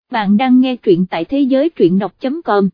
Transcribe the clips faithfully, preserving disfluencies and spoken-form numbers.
Bạn đang nghe truyện tại thế giới truyện đọc chấm com.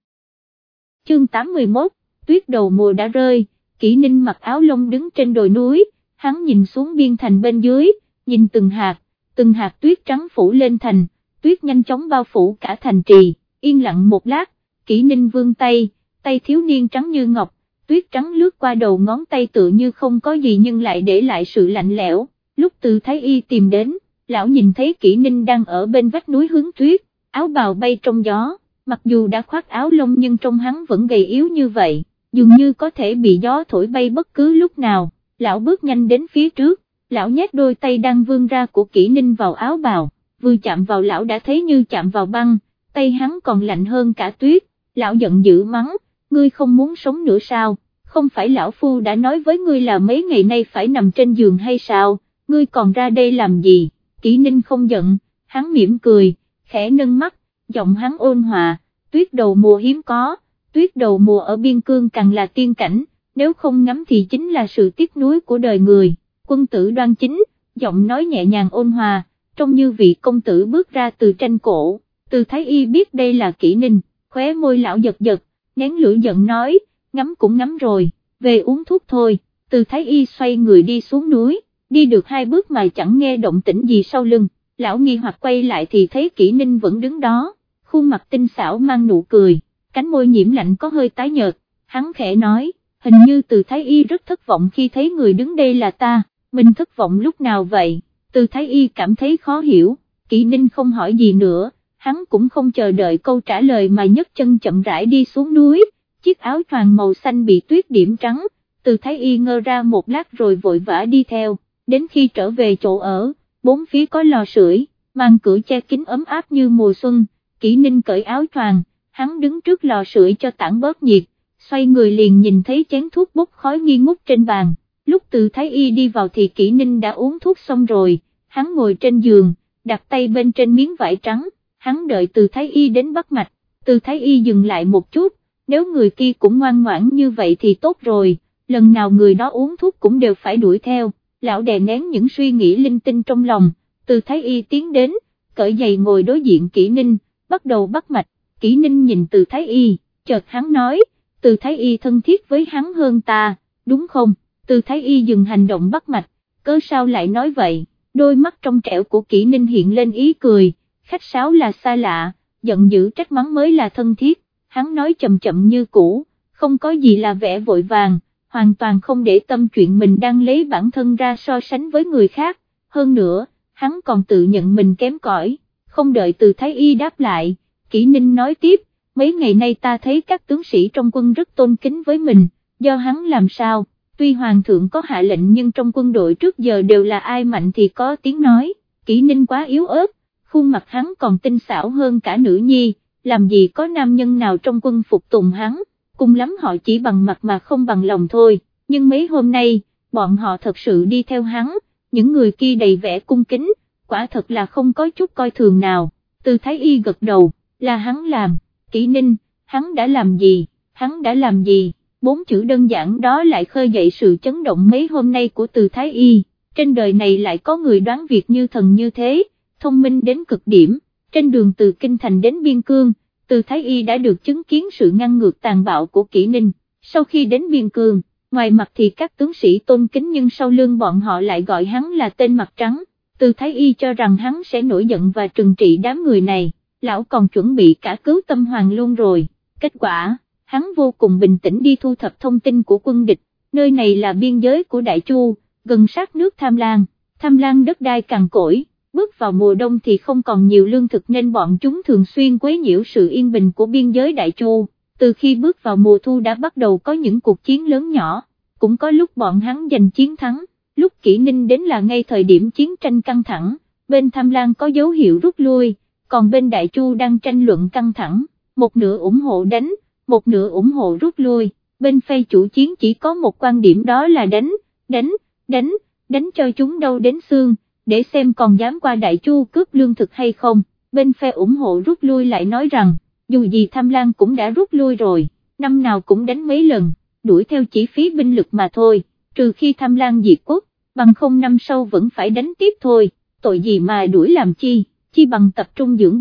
Chương tám mươi mốt, tuyết đầu mùa đã rơi, Kỷ Ninh mặc áo lông đứng trên đồi núi, hắn nhìn xuống biên thành bên dưới, nhìn từng hạt, từng hạt tuyết trắng phủ lên thành, tuyết nhanh chóng bao phủ cả thành trì, yên lặng một lát, Kỷ Ninh vươn tay, tay thiếu niên trắng như ngọc, tuyết trắng lướt qua đầu ngón tay tựa như không có gì nhưng lại để lại sự lạnh lẽo. Lúc Từ Thái Y tìm đến, lão nhìn thấy Kỷ Ninh đang ở bên vách núi hướng tuyết, áo bào bay trong gió, mặc dù đã khoác áo lông nhưng trông hắn vẫn gầy yếu như vậy, dường như có thể bị gió thổi bay bất cứ lúc nào. Lão bước nhanh đến phía trước, lão nhét đôi tay đang vươn ra của Kỷ Ninh vào áo bào, vừa chạm vào lão đã thấy như chạm vào băng, tay hắn còn lạnh hơn cả tuyết. Lão giận dữ mắng, ngươi không muốn sống nữa sao, không phải lão phu đã nói với ngươi là mấy ngày nay phải nằm trên giường hay sao, ngươi còn ra đây làm gì? Kỷ Ninh không giận, hắn mỉm cười, khẽ nâng mắt, giọng hắn ôn hòa, tuyết đầu mùa hiếm có, tuyết đầu mùa ở biên cương càng là tiên cảnh, nếu không ngắm thì chính là sự tiếc nuối của đời người. Quân tử đoan chính, giọng nói nhẹ nhàng ôn hòa, trông như vị công tử bước ra từ tranh cổ. Từ Thái Y biết đây là Kỷ Ninh, khóe môi lão giật giật, nén lửa giận nói, ngắm cũng ngắm rồi, về uống thuốc thôi. Từ Thái Y xoay người đi xuống núi, đi được hai bước mà chẳng nghe động tĩnh gì sau lưng, lão nghi hoặc quay lại thì thấy Kỷ Ninh vẫn đứng đó, khuôn mặt tinh xảo mang nụ cười, cánh môi nhiễm lạnh có hơi tái nhợt, hắn khẽ nói, hình như Từ Thái Y rất thất vọng khi thấy người đứng đây là ta, mình thất vọng lúc nào vậy? Từ Thái Y cảm thấy khó hiểu, Kỷ Ninh không hỏi gì nữa, hắn cũng không chờ đợi câu trả lời mà nhấc chân chậm rãi đi xuống núi, chiếc áo choàng màu xanh bị tuyết điểm trắng. Từ Thái Y ngơ ra một lát rồi vội vã đi theo, đến khi trở về chỗ ở, bốn phía có lò sưởi, màn cửa che kín ấm áp như mùa xuân. Kỷ Ninh cởi áo choàng, hắn đứng trước lò sưởi cho tản bớt nhiệt, xoay người liền nhìn thấy chén thuốc bốc khói nghi ngút trên bàn. Lúc Từ Thái Y đi vào thì Kỷ Ninh đã uống thuốc xong rồi, hắn ngồi trên giường, đặt tay bên trên miếng vải trắng, hắn đợi Từ Thái Y đến bắt mạch. Từ Thái Y dừng lại một chút, nếu người kia cũng ngoan ngoãn như vậy thì tốt rồi, lần nào người đó uống thuốc cũng đều phải đuổi theo. Lão đè nén những suy nghĩ linh tinh trong lòng, Từ Thái Y tiến đến, cởi giày ngồi đối diện Kỷ Ninh, bắt đầu bắt mạch. Kỷ Ninh nhìn Từ Thái Y, chợt hắn nói, Từ Thái Y thân thiết với hắn hơn ta, đúng không? Từ Thái Y dừng hành động bắt mạch, cớ sao lại nói vậy? Đôi mắt trong trẻo của Kỷ Ninh hiện lên ý cười, khách sáo là xa lạ, giận dữ trách mắng mới là thân thiết. Hắn nói chậm chậm như cũ, không có gì là vẻ vội vàng, hoàn toàn không để tâm chuyện mình đang lấy bản thân ra so sánh với người khác. Hơn nữa, hắn còn tự nhận mình kém cỏi. Không đợi Từ Thái Y đáp lại, Kỷ Ninh nói tiếp, mấy ngày nay ta thấy các tướng sĩ trong quân rất tôn kính với mình, do hắn làm sao? Tuy hoàng thượng có hạ lệnh nhưng trong quân đội trước giờ đều là ai mạnh thì có tiếng nói. Kỷ Ninh quá yếu ớt, khuôn mặt hắn còn tinh xảo hơn cả nữ nhi, làm gì có nam nhân nào trong quân phục tùng hắn, cùng lắm họ chỉ bằng mặt mà không bằng lòng thôi. Nhưng mấy hôm nay, bọn họ thật sự đi theo hắn, những người kia đầy vẻ cung kính, quả thật là không có chút coi thường nào. Từ Thái Y gật đầu, là hắn làm. Kỷ Ninh, hắn đã làm gì, hắn đã làm gì? Bốn chữ đơn giản đó lại khơi dậy sự chấn động mấy hôm nay của Từ Thái Y. Trên đời này lại có người đoán việc như thần như thế, thông minh đến cực điểm. Trên đường từ Kinh Thành đến Biên Cương, Từ Thái Y đã được chứng kiến sự ngăn ngược tàn bạo của Kỷ Ninh. Sau khi đến Biên Cương, ngoài mặt thì các tướng sĩ tôn kính nhưng sau lưng bọn họ lại gọi hắn là tên mặt trắng. Từ Thái Y cho rằng hắn sẽ nổi giận và trừng trị đám người này, lão còn chuẩn bị cả cứu Tâm Hoàng luôn rồi. Kết quả, hắn vô cùng bình tĩnh đi thu thập thông tin của quân địch. Nơi này là biên giới của Đại Chu, gần sát nước Tham Lan. Tham Lan đất đai cằn cỗi, bước vào mùa đông thì không còn nhiều lương thực nên bọn chúng thường xuyên quấy nhiễu sự yên bình của biên giới Đại Chu. Từ khi bước vào mùa thu đã bắt đầu có những cuộc chiến lớn nhỏ, cũng có lúc bọn hắn giành chiến thắng. Lúc Kỷ Ninh đến là ngay thời điểm chiến tranh căng thẳng, bên Tham Lan có dấu hiệu rút lui, còn bên Đại Chu đang tranh luận căng thẳng, một nửa ủng hộ đánh, một nửa ủng hộ rút lui. Bên phe chủ chiến chỉ có một quan điểm, đó là đánh, đánh, đánh, đánh cho chúng đau đến xương, để xem còn dám qua Đại Chu cướp lương thực hay không. Bên phe ủng hộ rút lui lại nói rằng, dù gì Tham Lan cũng đã rút lui rồi, năm nào cũng đánh mấy lần, đuổi theo chỉ phí binh lực mà thôi, trừ khi Tham Lan diệt quốc, bằng không năm sau vẫn phải đánh tiếp thôi, tội gì mà đuổi làm chi, chi bằng tập trung dưỡng binh,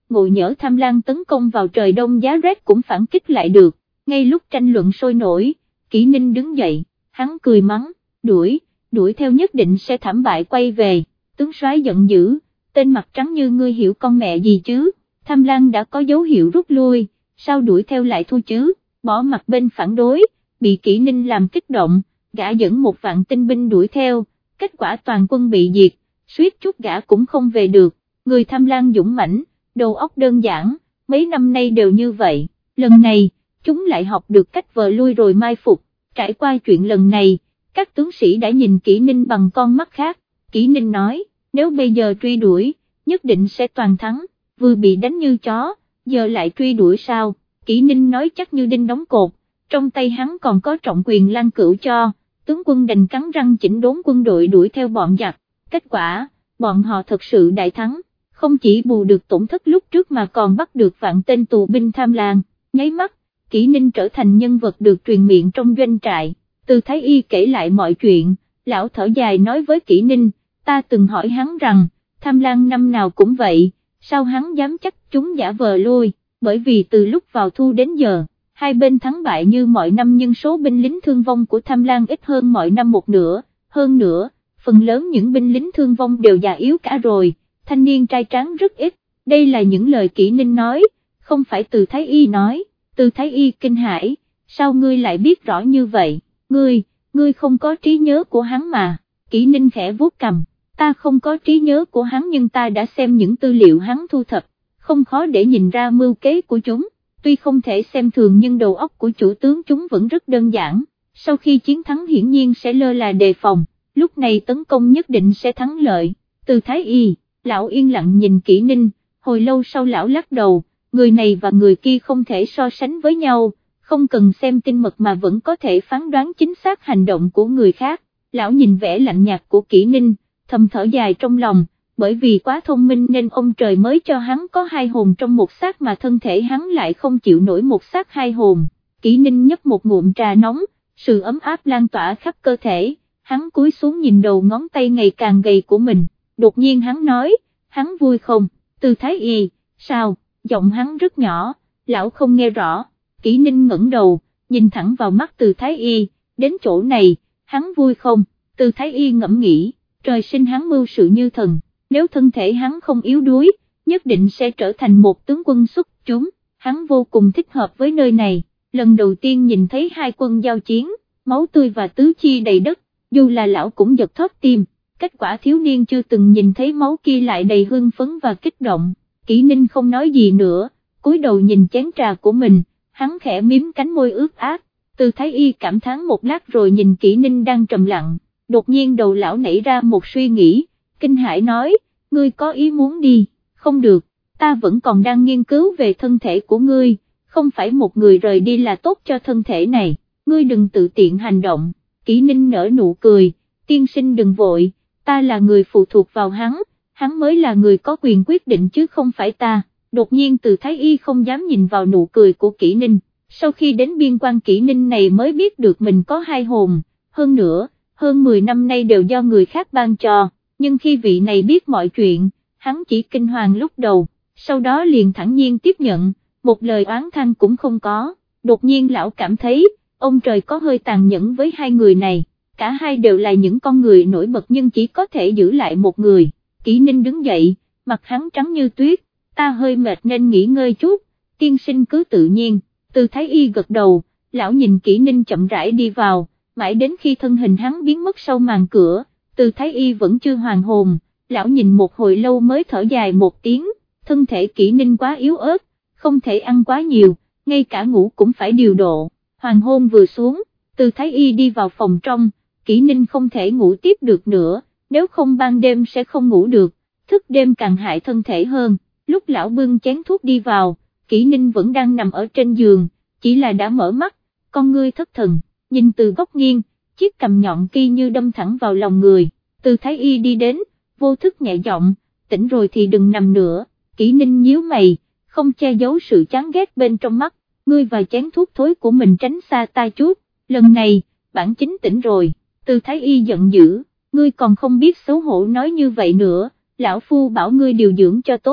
ngộ nhỡ Tham Lang tấn công vào trời đông giá rét cũng phản kích lại được. Ngay lúc tranh luận sôi nổi, Kỷ Ninh đứng dậy, hắn cười mắng, đuổi, đuổi theo nhất định sẽ thảm bại quay về. Tướng soái giận dữ, tên mặt trắng như ngươi hiểu con mẹ gì chứ, Tham Lang đã có dấu hiệu rút lui, sao đuổi theo lại thôi chứ, bỏ mặt bên phản đối, bị Kỷ Ninh làm kích động, gã dẫn một vạn tinh binh đuổi theo, kết quả toàn quân bị diệt, suýt chút gã cũng không về được. Người Tham Lang dũng mãnh, đầu óc đơn giản, mấy năm nay đều như vậy, lần này, chúng lại học được cách vờ lui rồi mai phục. Trải qua chuyện lần này, các tướng sĩ đã nhìn Kỷ Ninh bằng con mắt khác. Kỷ Ninh nói, nếu bây giờ truy đuổi, nhất định sẽ toàn thắng, vừa bị đánh như chó, giờ lại truy đuổi sao? Kỷ Ninh nói chắc như đinh đóng cột, trong tay hắn còn có trọng quyền Lan Cửu cho, tướng quân đành cắn răng chỉnh đốn quân đội đuổi theo bọn giặc. Kết quả, bọn họ thật sự đại thắng, không chỉ bù được tổn thất lúc trước mà còn bắt được vạn tên tù binh Tham Lang. Nháy mắt, Kỷ Ninh trở thành nhân vật được truyền miệng trong doanh trại. Từ Thái Y kể lại mọi chuyện, lão thở dài nói với Kỷ Ninh, ta từng hỏi hắn rằng, Tham Lang năm nào cũng vậy, sao hắn dám chắc chúng giả vờ lui, bởi vì từ lúc vào thu đến giờ, hai bên thắng bại như mọi năm nhưng số binh lính thương vong của Tham Lang ít hơn mọi năm một nửa, hơn nữa, phần lớn những binh lính thương vong đều già yếu cả rồi, thanh niên trai tráng rất ít. Đây là những lời Kỷ Ninh nói, không phải Từ Thái Y nói. Từ Thái Y kinh hãi, sao ngươi lại biết rõ như vậy, ngươi, ngươi không có trí nhớ của hắn mà. Kỷ Ninh khẽ vuốt cằm, ta không có trí nhớ của hắn nhưng ta đã xem những tư liệu hắn thu thập, không khó để nhìn ra mưu kế của chúng, tuy không thể xem thường nhưng đầu óc của chủ tướng chúng vẫn rất đơn giản, sau khi chiến thắng hiển nhiên sẽ lơ là đề phòng, lúc này tấn công nhất định sẽ thắng lợi. Từ Thái Y, lão yên lặng nhìn Kỷ Ninh, hồi lâu sau lão lắc đầu, người này và người kia không thể so sánh với nhau, không cần xem tinh mật mà vẫn có thể phán đoán chính xác hành động của người khác. Lão nhìn vẻ lạnh nhạt của Kỷ Ninh, thầm thở dài trong lòng, bởi vì quá thông minh nên ông trời mới cho hắn có hai hồn trong một xác mà thân thể hắn lại không chịu nổi một xác hai hồn. Kỷ Ninh nhấp một ngụm trà nóng, sự ấm áp lan tỏa khắp cơ thể, hắn cúi xuống nhìn đầu ngón tay ngày càng gầy của mình, đột nhiên hắn nói, hắn vui không? Từ Thái Y, sao? Giọng hắn rất nhỏ, lão không nghe rõ. Kỷ Ninh ngẩng đầu, nhìn thẳng vào mắt Từ Thái Y, đến chỗ này, hắn vui không? Từ Thái Y ngẫm nghĩ, trời sinh hắn mưu sự như thần, nếu thân thể hắn không yếu đuối, nhất định sẽ trở thành một tướng quân xuất chúng, hắn vô cùng thích hợp với nơi này. Lần đầu tiên nhìn thấy hai quân giao chiến, máu tươi và tứ chi đầy đất, dù là lão cũng giật thót tim, kết quả thiếu niên chưa từng nhìn thấy máu kia lại đầy hưng phấn và kích động. Kỷ Ninh không nói gì nữa, cúi đầu nhìn chén trà của mình, hắn khẽ miếm cánh môi ướt át. Từ Thái Y cảm thán một lát rồi nhìn Kỷ Ninh đang trầm lặng, đột nhiên đầu lão nảy ra một suy nghĩ, kinh hãi nói, ngươi có ý muốn đi? Không được, ta vẫn còn đang nghiên cứu về thân thể của ngươi, không phải một người rời đi là tốt cho thân thể này, ngươi đừng tự tiện hành động. Kỷ Ninh nở nụ cười, tiên sinh đừng vội, ta là người phụ thuộc vào hắn, hắn mới là người có quyền quyết định chứ không phải ta. Đột nhiên Từ Thái Y không dám nhìn vào nụ cười của Kỷ Ninh, sau khi đến biên quan Kỷ Ninh này mới biết được mình có hai hồn, hơn nữa, hơn mười năm nay đều do người khác ban cho, nhưng khi vị này biết mọi chuyện, hắn chỉ kinh hoàng lúc đầu, sau đó liền thẳng nhiên tiếp nhận, một lời oán than cũng không có. Đột nhiên lão cảm thấy, ông trời có hơi tàn nhẫn với hai người này, cả hai đều là những con người nổi bật nhưng chỉ có thể giữ lại một người. Kỷ Ninh đứng dậy, mặt hắn trắng như tuyết, ta hơi mệt nên nghỉ ngơi chút, tiên sinh cứ tự nhiên. Từ Thái Y gật đầu, lão nhìn Kỷ Ninh chậm rãi đi vào, mãi đến khi thân hình hắn biến mất sau màn cửa, Từ Thái Y vẫn chưa hoàn hồn, lão nhìn một hồi lâu mới thở dài một tiếng, thân thể Kỷ Ninh quá yếu ớt, không thể ăn quá nhiều, ngay cả ngủ cũng phải điều độ. Hoàng hôn vừa xuống, Từ Thái Y đi vào phòng trong, Kỷ Ninh không thể ngủ tiếp được nữa, nếu không ban đêm sẽ không ngủ được, thức đêm càng hại thân thể hơn. Lúc lão bưng chén thuốc đi vào, Kỷ Ninh vẫn đang nằm ở trên giường, chỉ là đã mở mắt, con ngươi thất thần, nhìn từ góc nghiêng, chiếc cằm nhọn kia như đâm thẳng vào lòng người. Từ Thái Y đi đến, vô thức nhẹ giọng, tỉnh rồi thì đừng nằm nữa. Kỷ Ninh nhíu mày, không che giấu sự chán ghét bên trong mắt, ngươi và chén thuốc thối của mình tránh xa ta chút, lần này, bản chính tỉnh rồi. Từ Thái Y giận dữ, ngươi còn không biết xấu hổ nói như vậy nữa, lão phu bảo ngươi điều dưỡng cho tốt,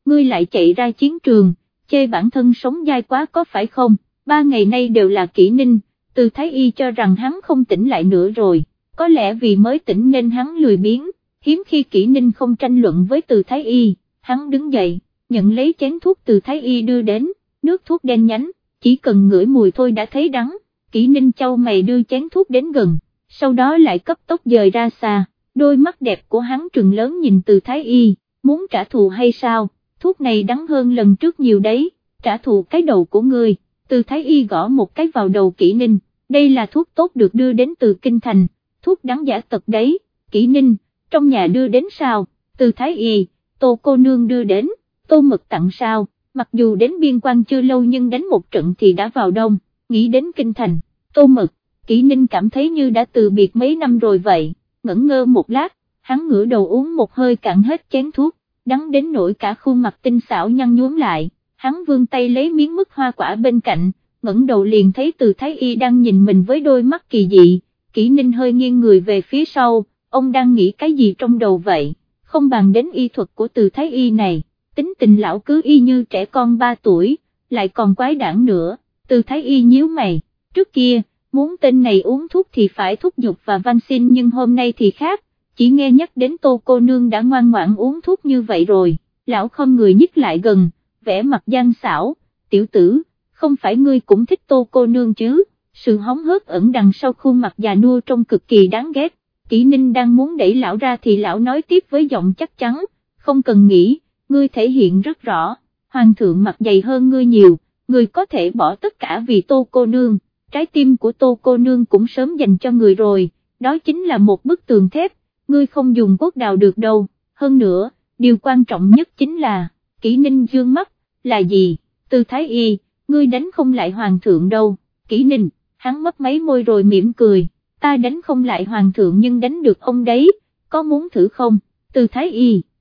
ngươi lại chạy ra chiến trường, chê bản thân sống dai quá có phải không, ba ngày nay đều là Kỷ Ninh, Từ Thái Y cho rằng hắn không tỉnh lại nữa rồi, có lẽ vì mới tỉnh nên hắn lười biếng, hiếm khi Kỷ Ninh không tranh luận với Từ Thái Y, hắn đứng dậy, nhận lấy chén thuốc Từ Thái Y đưa đến, nước thuốc đen nhánh, chỉ cần ngửi mùi thôi đã thấy đắng, Kỷ Ninh chau mày đưa chén thuốc đến gần, sau đó lại cấp tốc dời ra xa, đôi mắt đẹp của hắn trừng lớn nhìn Từ Thái Y, muốn trả thù hay sao, thuốc này đắng hơn lần trước nhiều đấy, trả thù cái đầu của ngươi, Từ Thái Y gõ một cái vào đầu Kỷ Ninh, đây là thuốc tốt được đưa đến từ Kinh Thành, thuốc đắng giả tật đấy, Kỷ Ninh, trong nhà đưa đến sao, Từ Thái Y, Tô cô nương đưa đến, Tô Mật tặng sao, mặc dù đến biên quan chưa lâu nhưng đánh một trận thì đã vào đông, nghĩ đến Kinh Thành, Tô Mật, Kỷ Ninh cảm thấy như đã từ biệt mấy năm rồi vậy, ngẩn ngơ một lát, hắn ngửa đầu uống một hơi cạn hết chén thuốc, đắng đến nỗi cả khuôn mặt tinh xảo nhăn nhuốm lại, hắn vươn tay lấy miếng mứt hoa quả bên cạnh, ngẩng đầu liền thấy Từ Thái Y đang nhìn mình với đôi mắt kỳ dị, Kỷ Ninh hơi nghiêng người về phía sau, ông đang nghĩ cái gì trong đầu vậy, không bàn đến y thuật của Từ Thái Y này, tính tình lão cứ y như trẻ con ba tuổi, lại còn quái đản nữa, Từ Thái Y nhíu mày, trước kia, muốn tên này uống thuốc thì phải thúc giục và van xin nhưng hôm nay thì khác, chỉ nghe nhắc đến Tô cô nương đã ngoan ngoãn uống thuốc như vậy rồi, lão không người nhích lại gần, vẻ mặt gian xảo, tiểu tử, không phải ngươi cũng thích Tô cô nương chứ, sự hóng hớt ẩn đằng sau khuôn mặt già nua trông cực kỳ đáng ghét, Kỷ Ninh đang muốn đẩy lão ra thì lão nói tiếp với giọng chắc chắn, không cần nghĩ, ngươi thể hiện rất rõ, hoàng thượng mặt dày hơn ngươi nhiều, ngươi có thể bỏ tất cả vì Tô cô nương, trái tim của Tô cô nương cũng sớm dành cho người rồi, đó chính là một bức tường thép, ngươi không dùng cốt đào được đâu, hơn nữa, điều quan trọng nhất chính là, Kỷ Ninh dương mắt, là gì, Từ Thái Y, ngươi đánh không lại hoàng thượng đâu, Kỷ Ninh, hắn mấp máy môi rồi mỉm cười, ta đánh không lại hoàng thượng nhưng đánh được ông đấy, có muốn thử không, Từ Thái Y.